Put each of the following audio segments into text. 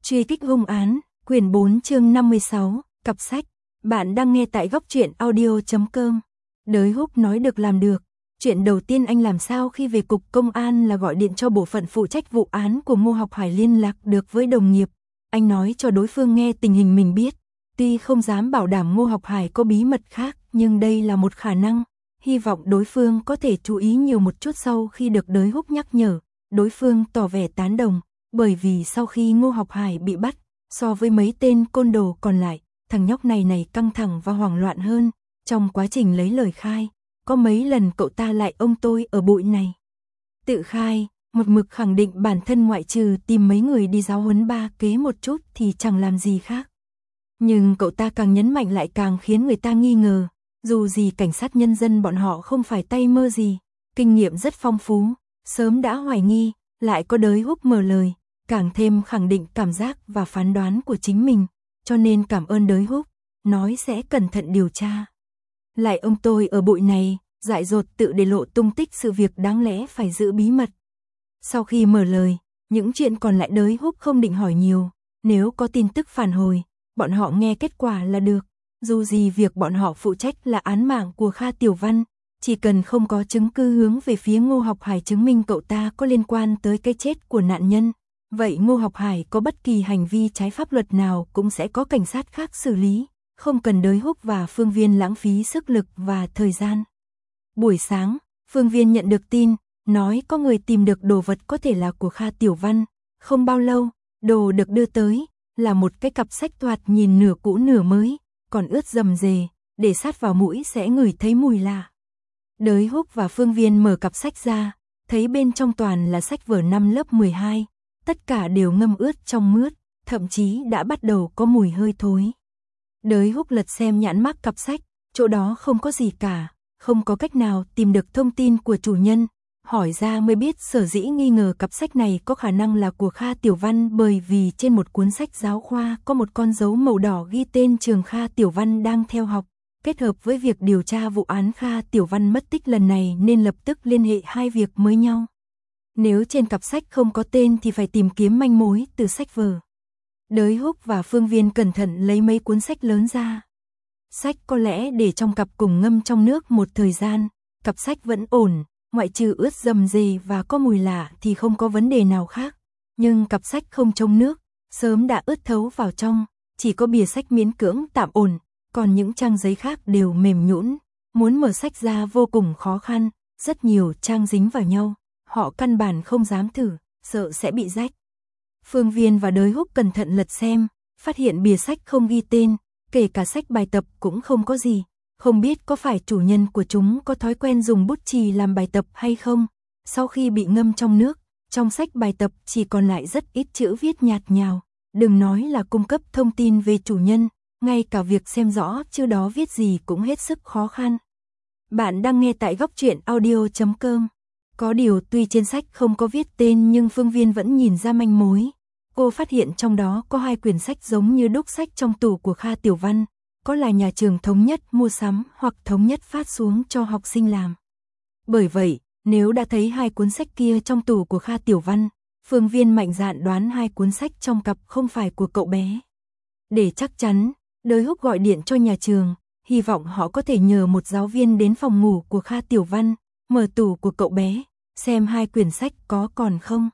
Truy kích hung án, quyển 4 chương 56, cặp sách. Bạn đang nghe tại góc truyện audio.com. Đới Húc nói được làm được. Chuyện đầu tiên anh làm sao khi về cục công an là gọi điện cho bộ phận phụ trách vụ án của Ngô Học Hải liên lạc được với đồng nghiệp. Anh nói cho đối phương nghe tình hình mình biết. Tuy không dám bảo đảm Ngô Học Hải có bí mật khác, nhưng đây là một khả năng. Hy vọng đối phương có thể chú ý nhiều một chút. Sau khi được Đới Húc nhắc nhở, đối phương tỏ vẻ tán đồng. Bởi vì sau khi Ngô Học Hải bị bắt, so với mấy tên côn đồ còn lại, thằng nhóc này căng thẳng và hoảng loạn hơn. Trong quá trình lấy lời khai, có mấy lần cậu ta lại ông tôi ở bụi này. Tự khai, một mực khẳng định bản thân ngoại trừ tìm mấy người đi giáo huấn ba kế một chút thì chẳng làm gì khác. Nhưng cậu ta càng nhấn mạnh lại càng khiến người ta nghi ngờ. Dù gì cảnh sát nhân dân bọn họ không phải tay mơ gì, kinh nghiệm rất phong phú, sớm đã hoài nghi, lại có Đới Húc mở lời, càng thêm khẳng định cảm giác và phán đoán của chính mình, cho nên cảm ơn Đới Húc, nói sẽ cẩn thận điều tra. Lại ông tôi ở bụi này, dại dột tự để lộ tung tích sự việc đáng lẽ phải giữ bí mật. Sau khi mở lời, những chuyện còn lại Đới Húc không định hỏi nhiều, nếu có tin tức phản hồi, bọn họ nghe kết quả là được. Dù gì việc bọn họ phụ trách là án mạng của Kha Tiểu Văn, chỉ cần không có chứng cứ hướng về phía Ngô Học Hải chứng minh cậu ta có liên quan tới cái chết của nạn nhân, vậy Ngô Học Hải có bất kỳ hành vi trái pháp luật nào cũng sẽ có cảnh sát khác xử lý, không cần Đới Húc và Phương Viên lãng phí sức lực và thời gian. Buổi sáng, Phương Viên nhận được tin, nói có người tìm được đồ vật có thể là của Kha Tiểu Văn. Không bao lâu, đồ được đưa tới, là một cái cặp sách thoạt nhìn nửa cũ nửa mới, còn ướt rầm rề, để sát vào mũi sẽ ngửi thấy mùi lạ. Đới Húc và Phương Viên mở cặp sách ra, thấy bên trong toàn là sách vở năm lớp 12, tất cả đều ngâm ướt trong mướt, thậm chí đã bắt đầu có mùi hơi thối. Đới Húc lật xem nhãn mác cặp sách, chỗ đó không có gì cả, không có cách nào tìm được thông tin của chủ nhân. Hỏi ra mới biết sở dĩ nghi ngờ cặp sách này có khả năng là của Kha Tiểu Văn bởi vì trên một cuốn sách giáo khoa có một con dấu màu đỏ ghi tên trường Kha Tiểu Văn đang theo học. Kết hợp với việc điều tra vụ án Kha Tiểu Văn mất tích lần này nên lập tức liên hệ hai việc với nhau. Nếu trên cặp sách không có tên thì phải tìm kiếm manh mối từ sách vở. Đới Húc và Phương Viên cẩn thận lấy mấy cuốn sách lớn ra. Sách có lẽ để trong cặp cùng ngâm trong nước một thời gian, cặp sách vẫn ổn. Ngoại trừ ướt rầm rề và có mùi lạ thì không có vấn đề nào khác. Nhưng cặp sách không trông nước, sớm đã ướt thấu vào trong, chỉ có bìa sách miễn cưỡng tạm ổn, còn những trang giấy khác đều mềm nhũn. Muốn mở sách ra vô cùng khó khăn, rất nhiều trang dính vào nhau, họ căn bản không dám thử, sợ sẽ bị rách. Phương Viên và Đới Húc cẩn thận lật xem, phát hiện bìa sách không ghi tên, kể cả sách bài tập cũng không có gì. Không biết có phải chủ nhân của chúng có thói quen dùng bút chì làm bài tập hay không. Sau khi bị ngâm trong nước, trong sách bài tập chỉ còn lại rất ít chữ viết nhạt nhào. Đừng nói là cung cấp thông tin về chủ nhân, ngay cả việc xem rõ chữ đó viết gì cũng hết sức khó khăn. Bạn đang nghe tại góc truyện audio.com. Có điều tuy trên sách không có viết tên nhưng Phương Viên vẫn nhìn ra manh mối. Cô phát hiện trong đó có hai quyển sách giống như đúc sách trong tủ của Kha Tiểu Văn. Có là nhà trường thống nhất mua sắm hoặc thống nhất phát xuống cho học sinh làm. Bởi vậy, nếu đã thấy hai cuốn sách kia trong tủ của Kha Tiểu Văn, Phương Viên mạnh dạn đoán hai cuốn sách trong cặp không phải của cậu bé. Để chắc chắn, Đới Húc gọi điện cho nhà trường, hy vọng họ có thể nhờ một giáo viên đến phòng ngủ của Kha Tiểu Văn, mở tủ của cậu bé, xem hai quyển sách có còn không.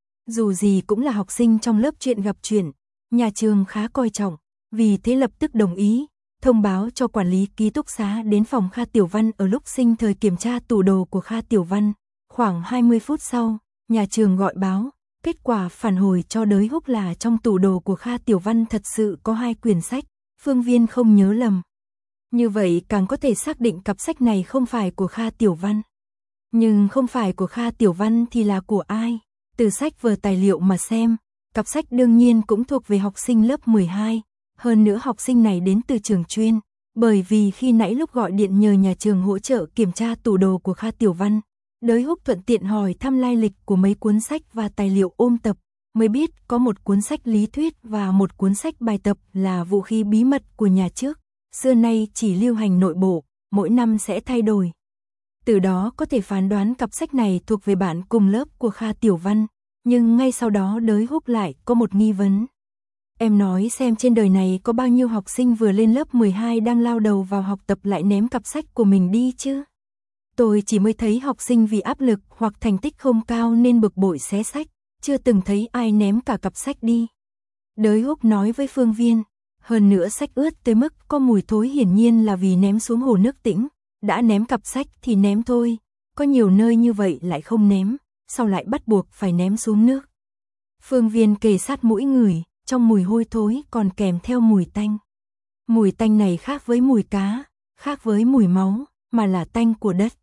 Dù gì cũng là học sinh trong lớp chuyện gặp chuyện, nhà trường khá coi trọng, vì thế lập tức đồng ý. Thông báo cho quản lý ký túc xá đến phòng Kha Tiểu Văn ở lúc sinh thời kiểm tra tủ đồ của Kha Tiểu Văn. Khoảng 20 phút sau, nhà trường gọi báo, kết quả phản hồi cho Đới Húc là trong tủ đồ của Kha Tiểu Văn thật sự có hai quyển sách, Phương Viên không nhớ lầm. Như vậy càng có thể xác định cặp sách này không phải của Kha Tiểu Văn. Nhưng không phải của Kha Tiểu Văn thì là của ai? Từ sách vở tài liệu mà xem, cặp sách đương nhiên cũng thuộc về học sinh lớp 12. Hơn nữa học sinh này đến từ trường chuyên, bởi vì khi nãy lúc gọi điện nhờ nhà trường hỗ trợ kiểm tra tủ đồ của Kha Tiểu Văn, Đới Húc thuận tiện hỏi thăm lai lịch của mấy cuốn sách và tài liệu ôn tập, mới biết có một cuốn sách lý thuyết và một cuốn sách bài tập là vũ khí bí mật của nhà trước, xưa nay chỉ lưu hành nội bộ, mỗi năm sẽ thay đổi. Từ đó có thể phán đoán cặp sách này thuộc về bạn cùng lớp của Kha Tiểu Văn, nhưng ngay sau đó Đới Húc lại có một nghi vấn. Em nói xem trên đời này có bao nhiêu học sinh vừa lên lớp 12 đang lao đầu vào học tập lại ném cặp sách của mình đi chứ. Tôi chỉ mới thấy học sinh vì áp lực hoặc thành tích không cao nên bực bội xé sách, chưa từng thấy ai ném cả cặp sách đi. Đới Húc nói với Phương Viên, hơn nữa sách ướt tới mức có mùi thối hiển nhiên là vì ném xuống hồ nước Tĩnh, đã ném cặp sách thì ném thôi, có nhiều nơi như vậy lại không ném, sao lại bắt buộc phải ném xuống nước. Phương Viên kề sát mũi ngửi, trong mùi hôi thối còn kèm theo mùi tanh. Mùi tanh này khác với mùi cá, khác với mùi máu, mà là tanh của đất.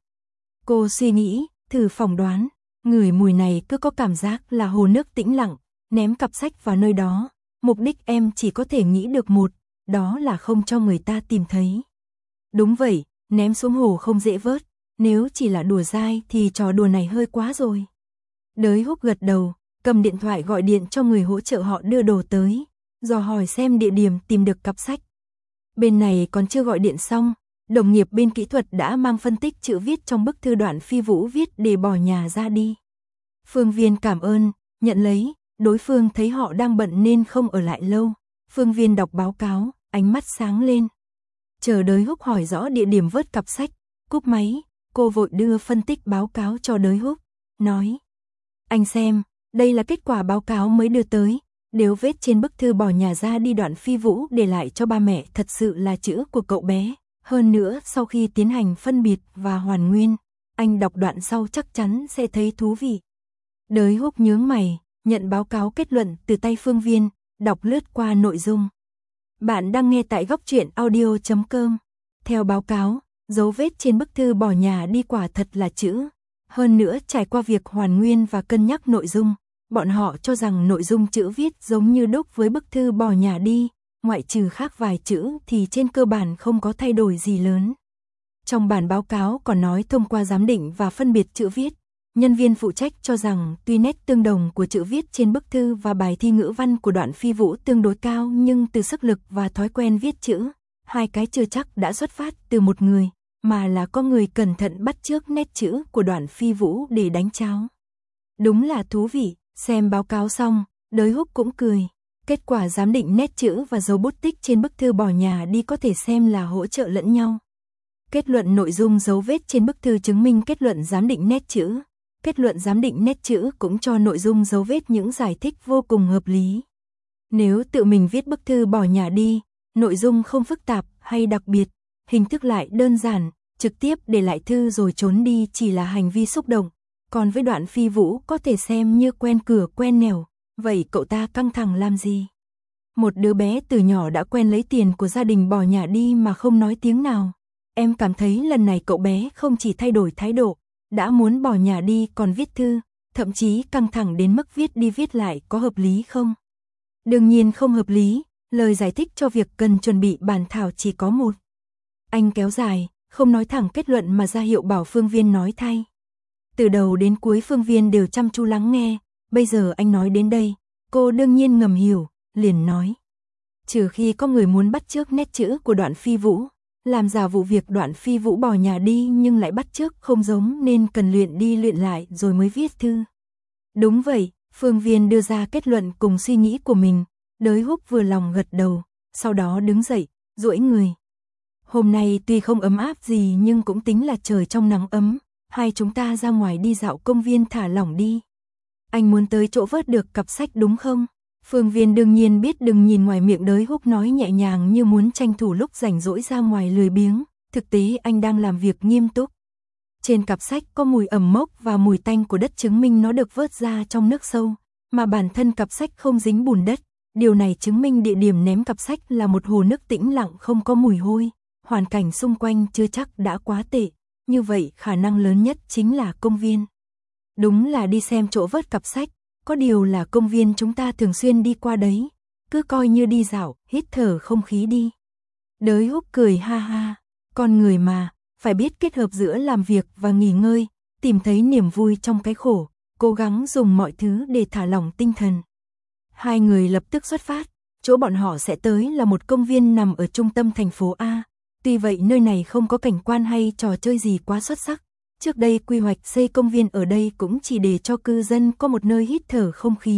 Cô suy nghĩ, thử phỏng đoán, ngửi mùi này cứ có cảm giác là hồ nước tĩnh lặng, ném cặp sách vào nơi đó. Mục đích em chỉ có thể nghĩ được một, đó là không cho người ta tìm thấy. Đúng vậy, ném xuống hồ không dễ vớt, nếu chỉ là đùa dai thì trò đùa này hơi quá rồi. Đới Húc gật đầu, cầm điện thoại gọi điện cho người hỗ trợ họ đưa đồ tới, dò hỏi xem địa điểm tìm được cặp sách. Bên này còn chưa gọi điện xong, đồng nghiệp bên kỹ thuật đã mang phân tích chữ viết trong bức thư Đoạn Phi Vũ viết để bỏ nhà ra đi. Phương Viên cảm ơn, nhận lấy, đối phương thấy họ đang bận nên không ở lại lâu. Phương Viên đọc báo cáo, ánh mắt sáng lên. Chờ Đới Húc hỏi rõ địa điểm vớt cặp sách, cúp máy, cô vội đưa phân tích báo cáo cho Đới Húc, nói. Anh xem, đây là kết quả báo cáo mới đưa tới, dấu vết trên bức thư bỏ nhà ra đi Đoạn Phi Vũ để lại cho ba mẹ thật sự là chữ của cậu bé. Hơn nữa sau khi tiến hành phân biệt và hoàn nguyên, anh đọc đoạn sau chắc chắn sẽ thấy thú vị. Đới Húc nhướng mày, nhận báo cáo kết luận từ tay Phương Viên, đọc lướt qua nội dung. Bạn đang nghe tại góc truyện audio.com. Theo báo cáo, dấu vết trên bức thư bỏ nhà đi quả thật là chữ. Hơn nữa trải qua việc hoàn nguyên và cân nhắc nội dung, bọn họ cho rằng nội dung chữ viết giống như đúc với bức thư bỏ nhà đi, ngoại trừ khác vài chữ thì trên cơ bản không có thay đổi gì lớn. Trong bản báo cáo còn nói thông qua giám định và phân biệt chữ viết, nhân viên phụ trách cho rằng tuy nét tương đồng của chữ viết trên bức thư và bài thi ngữ văn của Đoạn Phi Vũ tương đối cao nhưng từ sức lực và thói quen viết chữ, hai cái chưa chắc đã xuất phát từ một người, mà là có người cẩn thận bắt chước nét chữ của Đoạn Phi Vũ để đánh cháo. Đúng là thú vị, xem báo cáo xong, Đới Húc cũng cười. Kết quả giám định nét chữ và dấu bút tích trên bức thư bỏ nhà đi có thể xem là hỗ trợ lẫn nhau. Kết luận nội dung dấu vết trên bức thư chứng minh kết luận giám định nét chữ. Kết luận giám định nét chữ cũng cho nội dung dấu vết những giải thích vô cùng hợp lý. Nếu tự mình viết bức thư bỏ nhà đi, nội dung không phức tạp hay đặc biệt, hình thức lại đơn giản, trực tiếp để lại thư rồi trốn đi chỉ là hành vi xúc động. Còn với Đoạn Phi Vũ có thể xem như quen cửa quen nẻo. Vậy cậu ta căng thẳng làm gì? Một đứa bé từ nhỏ đã quen lấy tiền của gia đình bỏ nhà đi mà không nói tiếng nào. Em cảm thấy lần này cậu bé không chỉ thay đổi thái độ, đã muốn bỏ nhà đi còn viết thư, thậm chí căng thẳng đến mức viết đi viết lại có hợp lý không? Đương nhiên không hợp lý, lời giải thích cho việc cần chuẩn bị bản thảo chỉ có một. Anh kéo dài, không nói thẳng kết luận mà ra hiệu bảo Phương Viên nói thay. Từ đầu đến cuối Phương Viên đều chăm chú lắng nghe. Bây giờ anh nói đến đây, cô đương nhiên ngầm hiểu, liền nói. Trừ khi có người muốn bắt chước nét chữ của Đoạn Phi Vũ, làm giả vụ việc Đoạn Phi Vũ bỏ nhà đi nhưng lại bắt chước không giống nên cần luyện đi luyện lại rồi mới viết thư. Đúng vậy, Phương Viên đưa ra kết luận cùng suy nghĩ của mình, Đới Húc vừa lòng gật đầu, sau đó đứng dậy, duỗi người. Hôm nay tuy không ấm áp gì nhưng cũng tính là trời trong nắng ấm, hai chúng ta ra ngoài đi dạo công viên thả lỏng đi. Anh muốn tới chỗ vớt được cặp sách đúng không? Phương Viên đương nhiên biết đừng nhìn ngoài miệng Đới Húc nói nhẹ nhàng như muốn tranh thủ lúc rảnh rỗi ra ngoài lười biếng, thực tế anh đang làm việc nghiêm túc. Trên cặp sách có mùi ẩm mốc và mùi tanh của đất chứng minh nó được vớt ra trong nước sâu, mà bản thân cặp sách không dính bùn đất. Điều này chứng minh địa điểm ném cặp sách là một hồ nước tĩnh lặng không có mùi hôi, hoàn cảnh xung quanh chưa chắc đã quá tệ, như vậy khả năng lớn nhất chính là công viên. Đúng là đi xem chỗ vớt cặp sách, có điều là công viên chúng ta thường xuyên đi qua đấy, cứ coi như đi dạo, hít thở không khí đi. Đới Húc cười ha ha, con người mà, phải biết kết hợp giữa làm việc và nghỉ ngơi, tìm thấy niềm vui trong cái khổ, cố gắng dùng mọi thứ để thả lỏng tinh thần. Hai người lập tức xuất phát, chỗ bọn họ sẽ tới là một công viên nằm ở trung tâm thành phố A. Tuy vậy nơi này không có cảnh quan hay trò chơi gì quá xuất sắc. Trước đây quy hoạch xây công viên ở đây cũng chỉ để cho cư dân có một nơi hít thở không khí,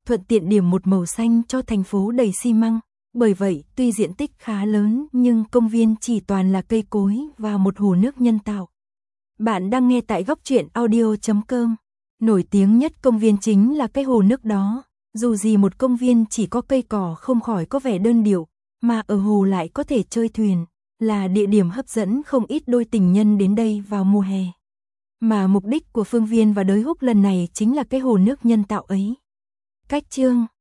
thuận tiện điểm một màu xanh cho thành phố đầy xi măng. Bởi vậy, tuy diện tích khá lớn nhưng công viên chỉ toàn là cây cối và một hồ nước nhân tạo. Bạn đang nghe tại Góc Truyện Audio.com. Nổi tiếng nhất công viên chính là cái hồ nước đó. Dù gì một công viên chỉ có cây cỏ không khỏi có vẻ đơn điệu, mà ở hồ lại có thể chơi thuyền, là địa điểm hấp dẫn không ít đôi tình nhân đến đây vào mùa hè. Mà mục đích của Phương Viên và Đới Húc lần này chính là cái hồ nước nhân tạo ấy. Cách chương